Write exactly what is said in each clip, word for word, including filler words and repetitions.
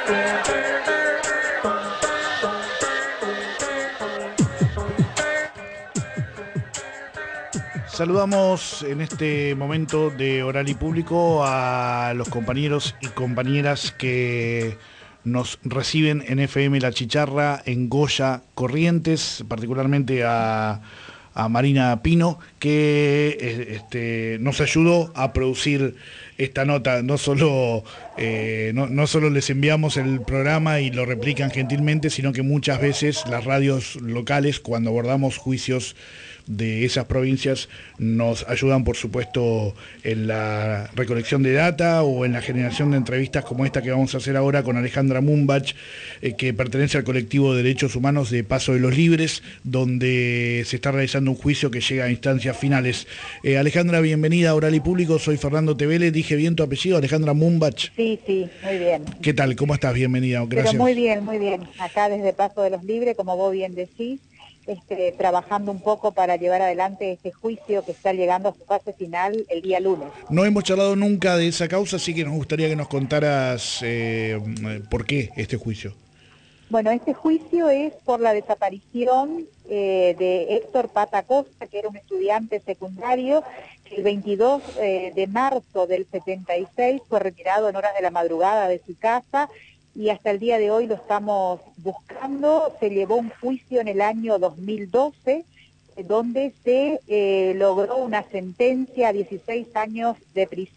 Saludamos en este momento de Oral y Público a los compañeros y compañeras que nos reciben en F M La Chicharra, en Goya, Corrientes, particularmente a, a Marina Pino, que este, nos ayudó a producir esta nota. No solo, eh, no, no solo les enviamos el programa y lo replican gentilmente, sino que muchas veces las radios locales, cuando abordamos juicios de esas provincias, nos ayudan, por supuesto, en la recolección de data o en la generación de entrevistas como esta que vamos a hacer ahora con Alejandra Mumbach, eh, que pertenece al colectivo de derechos humanos de Paso de los Libres, donde se está realizando un juicio que llega a instancias finales. Eh, Alejandra, bienvenida a Oral y Público, soy Fernando Tevele. ¿Dije bien tu apellido, Alejandra Mumbach? Sí, sí, muy bien. ¿Qué tal? ¿Cómo estás? Bienvenida. Gracias. Pero muy bien, muy bien. Acá desde Paso de los Libres, como vos bien decís, Este, trabajando un poco para llevar adelante este juicio que está llegando a su fase final el día lunes. No hemos charlado nunca de esa causa, así que nos gustaría que nos contaras eh, por qué este juicio. Bueno, este juicio es por la desaparición eh, de Héctor Pata Costa, que era un estudiante secundario, que el veintidós eh, de marzo del setenta y seis fue retirado en horas de la madrugada de su casa, y hasta el día de hoy lo estamos buscando. Se llevó un juicio en el año dos mil doce, donde se eh, logró una sentencia a dieciséis años de prisión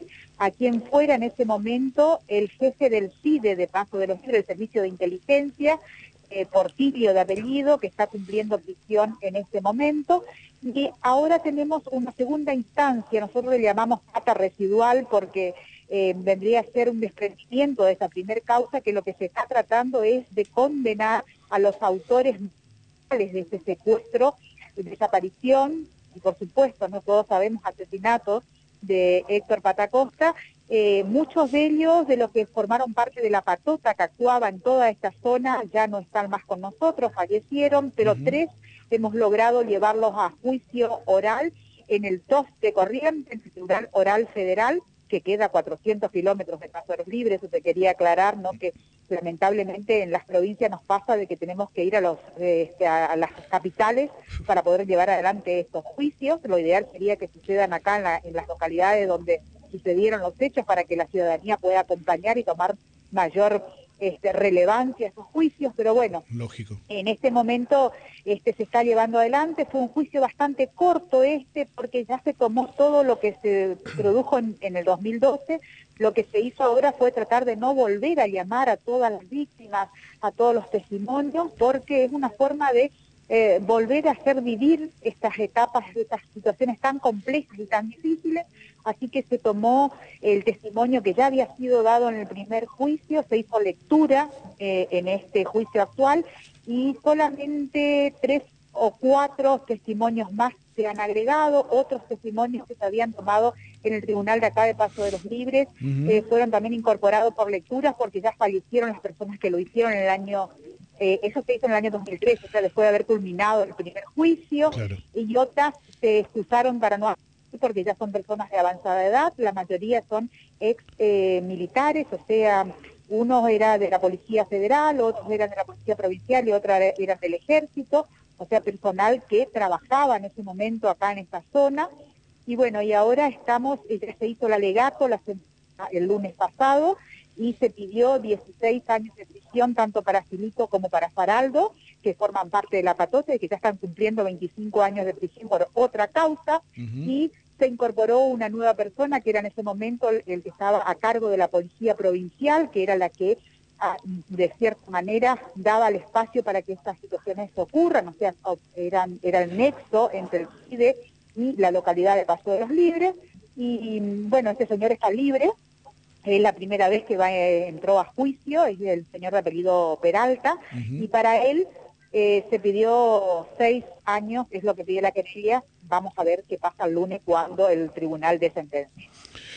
a quien fuera en ese momento el jefe del C I D E de Paso de los Libres, el Servicio de Inteligencia, eh, Portillo de apellido, que está cumpliendo prisión en este momento. Y ahora tenemos una segunda instancia, nosotros le llamamos pata residual porque Eh, vendría a ser un desprendimiento de esa primer causa, que lo que se está tratando es de condenar a los autores de este secuestro, de desaparición, y por supuesto, no todos sabemos, asesinatos de Héctor Pata Costa. Eh, muchos de ellos, de los que formaron parte de la patota que actuaba en toda esta zona, ya no están más con nosotros, fallecieron, pero uh-huh. tres hemos logrado llevarlos a juicio oral en el T O F de Corrientes, en el Tribunal Oral Federal, que queda a cuatrocientos kilómetros de Paso de los Libres. Eso te quería aclarar, ¿no? Que lamentablemente en las provincias nos pasa de que tenemos que ir a, los, eh, a, a las capitales para poder llevar adelante estos juicios. Lo ideal sería que sucedan acá en, la, en las localidades donde sucedieron los hechos, para que la ciudadanía pueda acompañar y tomar mayor este, relevancia a esos juicios, pero bueno, lógico. En este momento este, se está llevando adelante. Fue un juicio bastante corto este, porque ya se tomó todo lo que se produjo en, en el dos mil doce. Lo que se hizo ahora fue tratar de no volver a llamar a todas las víctimas, a todos los testimonios, porque es una forma de eh, volver a hacer vivir estas etapas, estas situaciones tan complejas y tan difíciles. Así que se tomó el testimonio que ya había sido dado en el primer juicio, se hizo lectura eh, en este juicio actual, y solamente tres o cuatro testimonios más se han agregado. Otros testimonios que se habían tomado en el tribunal de acá de Paso de los Libres uh-huh. eh, fueron también incorporados por lecturas, porque ya fallecieron las personas que lo hicieron en el año, eh, eso se hizo en el año dos mil trece, o sea, después de haber culminado el primer juicio, claro. Y otras se excusaron para no, porque ya son personas de avanzada edad. La mayoría son ex eh, militares, o sea, uno era de la Policía Federal, otros eran de la Policía Provincial y otros eran del Ejército, o sea, personal que trabajaba en ese momento acá en esta zona. Y bueno, y ahora estamos, ya se hizo el alegato la semana, el lunes pasado, y se pidió dieciséis años de prisión tanto para Filito como para Faraldo, que forman parte de la patota y que ya están cumpliendo veinticinco años de prisión por otra causa, uh-huh. Y se incorporó una nueva persona que era en ese momento el, el que estaba a cargo de la Policía Provincial, que era la que a, de cierta manera daba el espacio para que estas situaciones ocurran, o sea, eran, era el nexo entre el C I D E y la localidad de Paso de los Libres. Y, y bueno, este señor está libre. Es la primera vez que va, eh, entró a juicio, es el señor de apellido Peralta, uh-huh. Y para él eh, se pidió seis años, es lo que pidió la querella. Vamos a ver qué pasa el lunes cuando el tribunal dé sentencia.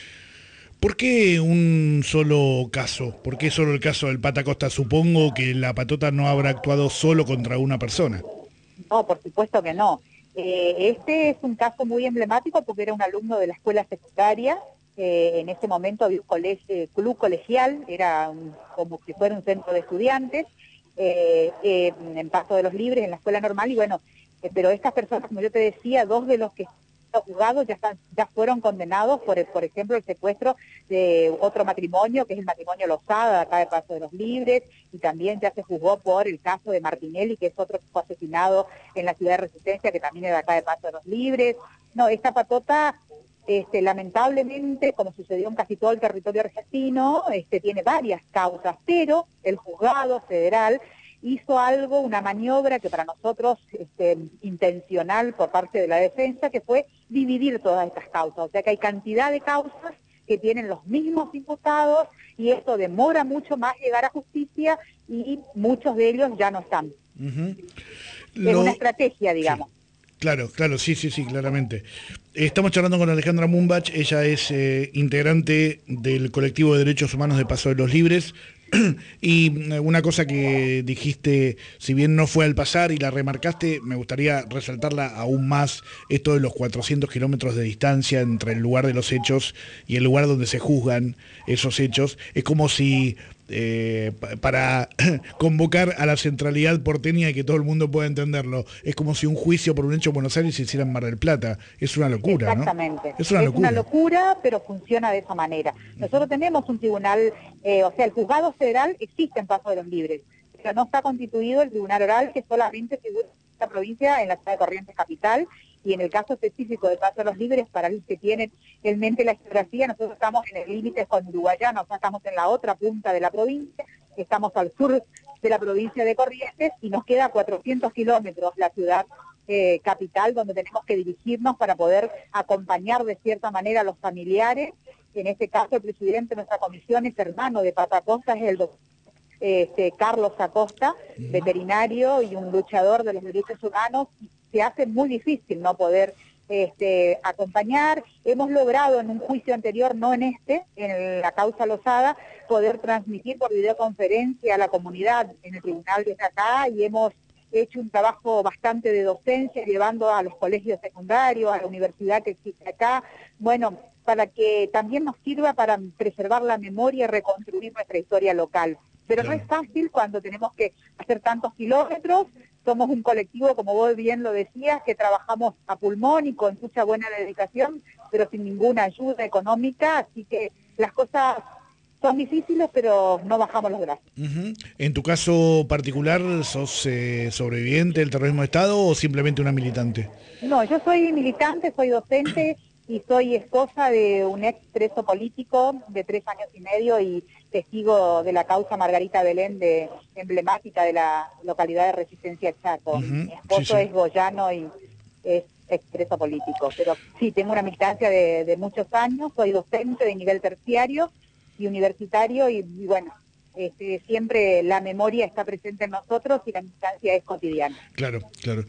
¿Por qué un solo caso? ¿Por qué solo el caso del Pata Costa? Supongo que la patota no habrá actuado solo contra una persona. No, por supuesto que no. Eh, este es un caso muy emblemático porque era un alumno de la escuela secundaria, Eh, en ese momento había un colegio, eh, club colegial, era un, como si fuera un centro de estudiantes, eh, eh, en Paso de los Libres, en la escuela normal, y bueno, eh, pero estas personas, como yo te decía, dos de los que están juzgados ya, están, ya fueron condenados por, por ejemplo, el secuestro de otro matrimonio, que es el matrimonio Lozada, de acá de Paso de los Libres, y también ya se juzgó por el caso de Martinelli, que es otro que fue asesinado en la ciudad de Resistencia, que también es de acá de Paso de los Libres. No, esta patota... Este, lamentablemente, como sucedió en casi todo el territorio argentino, este, tiene varias causas, pero el juzgado federal hizo algo, una maniobra que para nosotros este, intencional por parte de la defensa, que fue dividir todas estas causas. O sea que hay cantidad de causas que tienen los mismos imputados y esto demora mucho más llegar a justicia y muchos de ellos ya no están. Uh-huh. Es Lo... una estrategia, digamos. Sí. Claro, claro, sí, sí, sí, claramente. Estamos charlando con Alejandra Mumbach, ella es eh, integrante del colectivo de derechos humanos de Paso de los Libres, y una cosa que dijiste, si bien no fue al pasar y la remarcaste, me gustaría resaltarla aún más, esto de los cuatrocientos kilómetros de distancia entre el lugar de los hechos y el lugar donde se juzgan esos hechos. Es como si... Eh, para convocar a la centralidad porteña y que todo el mundo pueda entenderlo. Es como si un juicio por un hecho en Buenos Aires se hiciera en Mar del Plata. Es una locura, Exactamente. ¿no? Es una es locura. una locura, pero funciona de esa manera. Nosotros uh-huh. tenemos un tribunal, eh, o sea, el juzgado federal existe en Paso de los Libres, pero no está constituido el tribunal oral, que solamente figura en esta provincia, en la ciudad de Corrientes capital, y en el caso específico de Paso de los Libres, para los que tienen en mente la geografía, nosotros estamos en el límite con Uruguayana, o sea, estamos en la otra punta de la provincia, estamos al sur de la provincia de Corrientes, y nos queda cuatrocientos kilómetros la ciudad eh, capital, donde tenemos que dirigirnos para poder acompañar de cierta manera a los familiares. En este caso, el presidente de nuestra comisión es hermano de Pato Acosta, es el doctor este, Carlos Acosta, uh-huh. veterinario y un luchador de los derechos humanos. Se hace muy difícil no poder este, acompañar. Hemos logrado en un juicio anterior, no en este, en la causa Lozada, poder transmitir por videoconferencia a la comunidad en el tribunal desde acá, y hemos hecho un trabajo bastante de docencia, llevando a los colegios secundarios, a la universidad que existe acá, bueno, para que también nos sirva para preservar la memoria y reconstruir nuestra historia local. Pero no es fácil cuando tenemos que hacer tantos kilómetros. Somos un colectivo, como vos bien lo decías, que trabajamos a pulmón y con mucha buena dedicación, pero sin ninguna ayuda económica, así que las cosas son difíciles, pero no bajamos los brazos. Uh-huh. En tu caso particular, ¿sos eh, sobreviviente del terrorismo de Estado o simplemente una militante? No, yo soy militante, soy docente y soy esposa de un ex preso político de tres años y medio y testigo de la causa Margarita Belén, de emblemática de la localidad de Resistencia Chaco. Uh-huh. Mi esposo sí, sí. es goyano y es expreso político, pero sí, tengo una militancia de, de muchos años, soy docente de nivel terciario y universitario y, y bueno, este, siempre la memoria está presente en nosotros y la militancia es cotidiana. Claro, claro.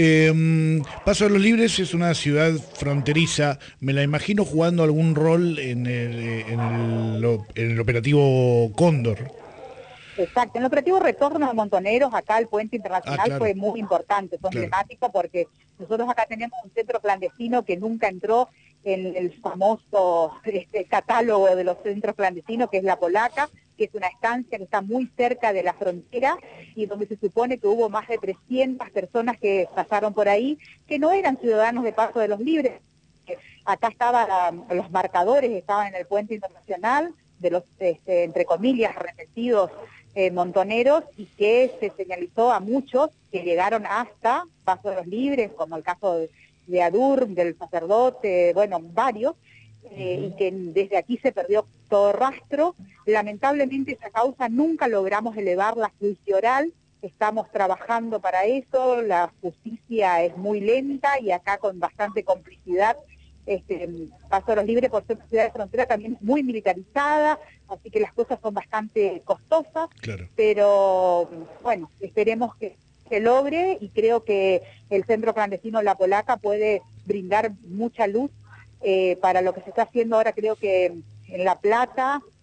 Eh, Paso de los Libres es una ciudad fronteriza, me la imagino jugando algún rol en el, en el, en el operativo Cóndor. Exacto, en el operativo Retorno de Montoneros, acá el puente internacional ah, claro. fue muy importante, fue claro. emblemático porque nosotros acá tenemos un centro clandestino que nunca entró en el famoso este, catálogo de los centros clandestinos, que es La Polaca, que es una estancia que está muy cerca de la frontera y donde se supone que hubo más de trescientas personas que pasaron por ahí, que no eran ciudadanos de Paso de los Libres. Acá estaban los marcadores, estaban en el puente internacional, de los, este, entre comillas, arrepentidos eh, montoneros, y que se señalizó a muchos que llegaron hasta Paso de los Libres, como el caso de, de Adur, del sacerdote, bueno, varios, eh, y que desde aquí se perdió todo rastro. Lamentablemente esa causa nunca logramos elevarla a juicio oral, estamos trabajando para eso, la justicia es muy lenta y acá con bastante complicidad. Este, Paso de los Libres, por ser una ciudad de frontera, también es muy militarizada, así que las cosas son bastante costosas, claro. Pero bueno, esperemos que se logre y creo que el centro clandestino La Polaca puede brindar mucha luz eh, para lo que se está haciendo ahora. Creo que en La Plata,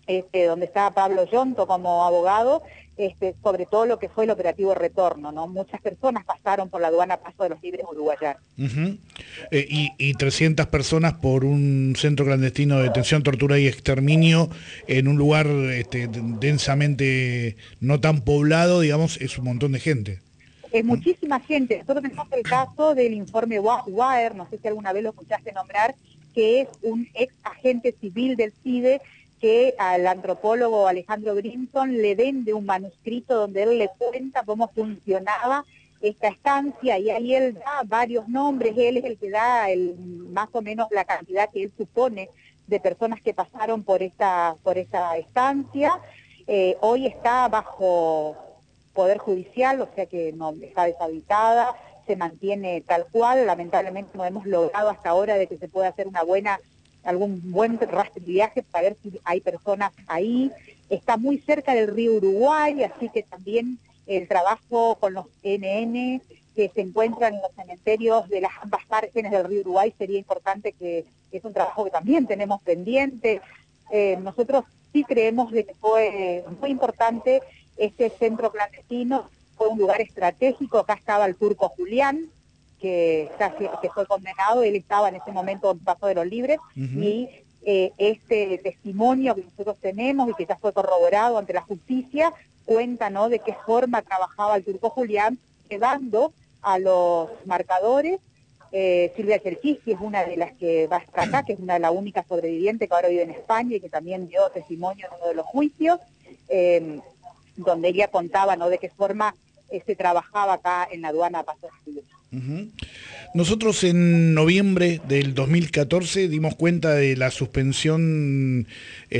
este, donde está Pablo Yonto como abogado, este, sobre todo lo que fue el operativo retorno, ¿no? Muchas personas pasaron por la aduana Paso de los Libres uruguayana. Uh-huh. eh, y, y trescientas personas por un centro clandestino de detención, tortura y exterminio en un lugar este, densamente no tan poblado, digamos, es un montón de gente. Es muchísima gente. Nosotros tenemos el caso del informe Wire, no sé si alguna vez lo escuchaste nombrar, que es un ex agente civil del C I D E que al antropólogo Alejandro Grimson le vende un manuscrito donde él le cuenta cómo funcionaba esta estancia, y ahí él da varios nombres, él es el que da el, más o menos la cantidad que él supone de personas que pasaron por esta, por esta estancia. Eh, hoy está bajo Poder Judicial, o sea que no está deshabitada, se mantiene tal cual. Lamentablemente no hemos logrado hasta ahora de que se pueda hacer una buena, algún buen rastrillaje para ver si hay personas ahí. Está muy cerca del río Uruguay, así que también el trabajo con los N N que se encuentran en los cementerios de las ambas márgenes del río Uruguay sería importante, que es un trabajo que también tenemos pendiente. Eh, nosotros sí creemos de que fue muy importante este centro clandestino, fue un lugar estratégico. Acá estaba el turco Julián, que, que fue condenado, él estaba en ese momento en Paso de los Libres, uh-huh. y eh, este testimonio que nosotros tenemos y que ya fue corroborado ante la justicia, cuenta, ¿no?, de qué forma trabajaba el turco Julián, llevando a los marcadores. Eh, Silvia Cherkisky es una de las que va a estar acá, que es una de las únicas sobrevivientes que ahora vive en España y que también dio testimonio en uno de los juicios, eh, donde ella contaba, ¿no?, de qué forma eh, se trabajaba acá en la aduana Paso de los Libres. Uh-huh. Nosotros en noviembre del dos mil catorce dimos cuenta de la suspensión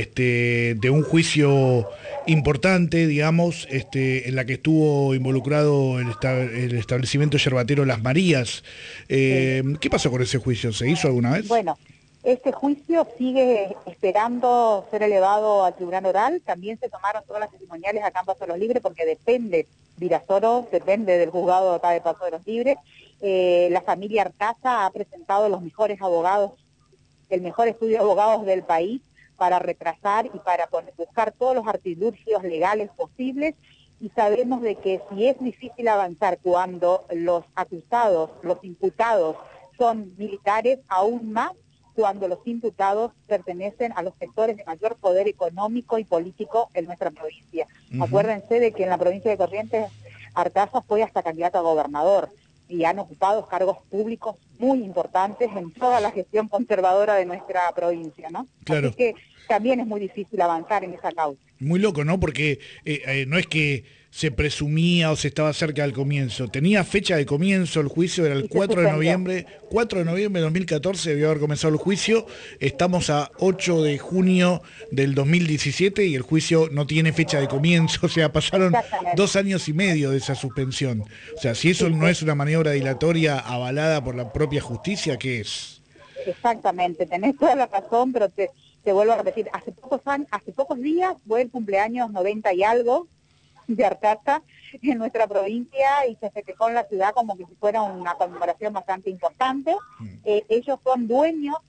este, de un juicio importante, digamos, este, en la que estuvo involucrado el, esta, el establecimiento yerbatero Las Marías. Eh, sí. ¿Qué pasó con ese juicio? ¿Se hizo alguna vez? Bueno, este juicio sigue esperando ser elevado al tribunal oral. También se tomaron todas las testimoniales acá en Paso de los Libres, porque depende, Virasoro depende del juzgado acá de Paso de los Libres. Eh, la familia Artaza ha presentado los mejores abogados, el mejor estudio de abogados del país para retrasar y para poner, buscar todos los artilugios legales posibles, y sabemos de que si es difícil avanzar cuando los acusados, los imputados son militares, aún más cuando los imputados pertenecen a los sectores de mayor poder económico y político en nuestra provincia. Uh-huh. Acuérdense de que en la provincia de Corrientes Artaza fue hasta candidato a gobernador y han ocupado cargos públicos muy importantes en toda la gestión conservadora de nuestra provincia, ¿no? Claro. Así que también es muy difícil avanzar en esa causa. Muy loco, ¿no? Porque eh, eh, no es que se presumía o se estaba cerca del comienzo. Tenía fecha de comienzo, el juicio era el cuatro de noviembre, cuatro de noviembre de dos mil catorce debió haber comenzado el juicio. Estamos a ocho de junio del dos mil diecisiete y el juicio no tiene fecha de comienzo, o sea, pasaron dos años y medio de esa suspensión. O sea, si eso no es una maniobra dilatoria avalada por la propia justicia, ¿qué es? Exactamente, tenés toda la razón, pero te, te vuelvo a repetir, hace pocos años, hace pocos días fue el cumpleaños noventa y algo de Artaza en nuestra provincia, y se festejó en la ciudad como que si fuera una conmemoración bastante importante. Mm. Eh, ellos son dueños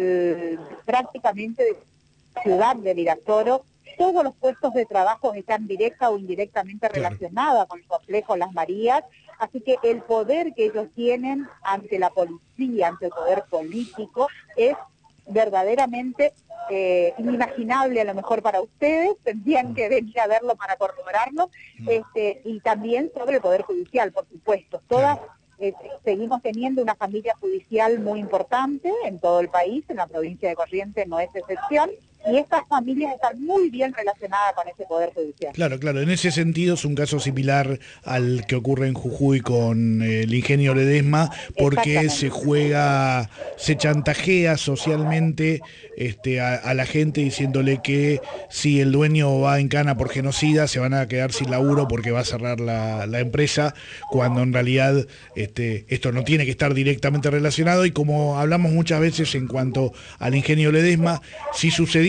del prácticamente de la ciudad de Virasoro. Todos los puestos de trabajo están directa o indirectamente relacionados con el complejo Las Marías, así que el poder que ellos tienen ante la policía, ante el poder político, es verdaderamente eh, inimaginable a lo mejor para ustedes, tendrían que venir a verlo para corroborarlo, este, y también sobre el Poder Judicial, por supuesto. Todas eh, seguimos teniendo una familia judicial muy importante en todo el país, en la provincia de Corrientes no es excepción, y estas familias están muy bien relacionadas con ese Poder Judicial. Claro, claro, en ese sentido es un caso similar al que ocurre en Jujuy con eh, el ingenio Ledesma, porque se juega, se chantajea socialmente este, a, a la gente diciéndole que si el dueño va en cana por genocida se van a quedar sin laburo porque va a cerrar la, la empresa, cuando en realidad este, esto no tiene que estar directamente relacionado. Y como hablamos muchas veces en cuanto al ingenio Ledesma, si sucediera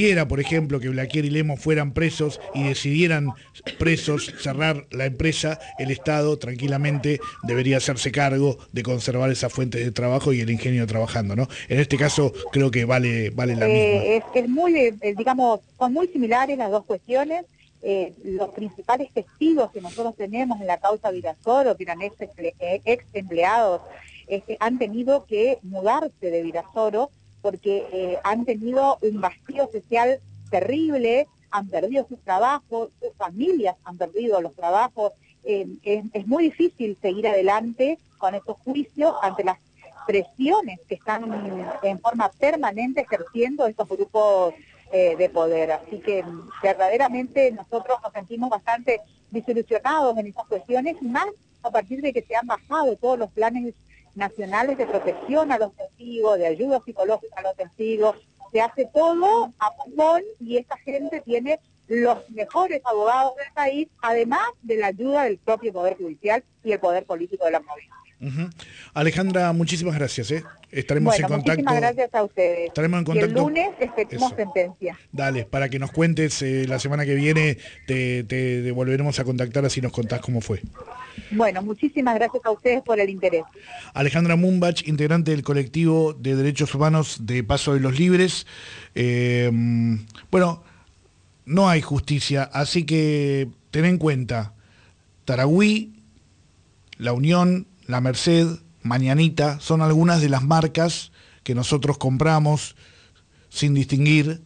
ocurriera, por ejemplo, que Blaquier y Lemos fueran presos y decidieran presos cerrar la empresa, el Estado tranquilamente debería hacerse cargo de conservar esas fuentes de trabajo y el ingenio trabajando, ¿no? En este caso creo que vale, vale la misma. Eh, es, es muy, eh, digamos, son muy similares las dos cuestiones. Eh, los principales testigos que nosotros tenemos en la causa Virasoro, que eran ex, ex empleados, este, han tenido que mudarse de Virasoro porque eh, han tenido un vacío social terrible, han perdido sus trabajos, sus familias han perdido los trabajos. Eh, es, es muy difícil seguir adelante con estos juicios ante las presiones que están en forma permanente ejerciendo estos grupos eh, de poder. Así que verdaderamente nosotros nos sentimos bastante desilusionados en estas cuestiones, más a partir de que se han bajado todos los planes nacionales de protección a los testigos, de ayuda psicológica a los testigos. Se hace todo a pulmón y esta gente tiene los mejores abogados del país, además de la ayuda del propio Poder Judicial y el Poder Político de la provincia. Uh-huh. Alejandra, muchísimas gracias, ¿eh? Estaremos bueno, en contacto. Muchísimas gracias a ustedes. Estaremos en contacto. Y el lunes esperemos sentencia. Dale, para que nos cuentes eh, la semana que viene, te, te volveremos a contactar así nos contás cómo fue. Bueno, muchísimas gracias a ustedes por el interés. Alejandra Mumbach, integrante del colectivo de derechos humanos de Paso de los Libres. Eh, bueno, no hay justicia, así que ten en cuenta, Tarahui, La Unión, La Merced, Mañanita, son algunas de las marcas que nosotros compramos sin distinguir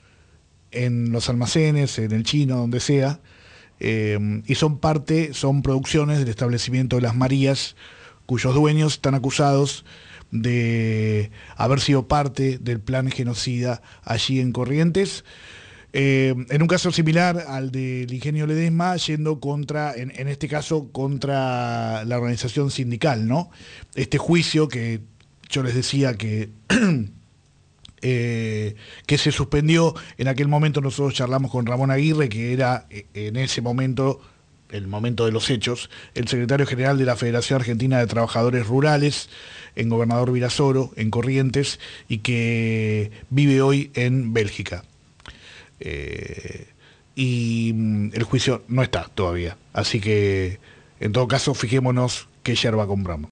en los almacenes, en el chino, donde sea, eh, y son parte, son producciones del establecimiento de Las Marías, cuyos dueños están acusados de haber sido parte del plan genocida allí en Corrientes. Eh, en un caso similar al del Ingenio Ledesma, yendo contra, en, en este caso, contra la organización sindical, ¿no? Este juicio que yo les decía que, eh, que se suspendió, en aquel momento nosotros charlamos con Ramón Aguirre, que era en ese momento, el momento de los hechos, el secretario general de la Federación Argentina de Trabajadores Rurales, en Gobernador Virasoro, en Corrientes, y que vive hoy en Bélgica. Eh, y el juicio no está todavía, así que en todo caso fijémonos qué yerba compramos.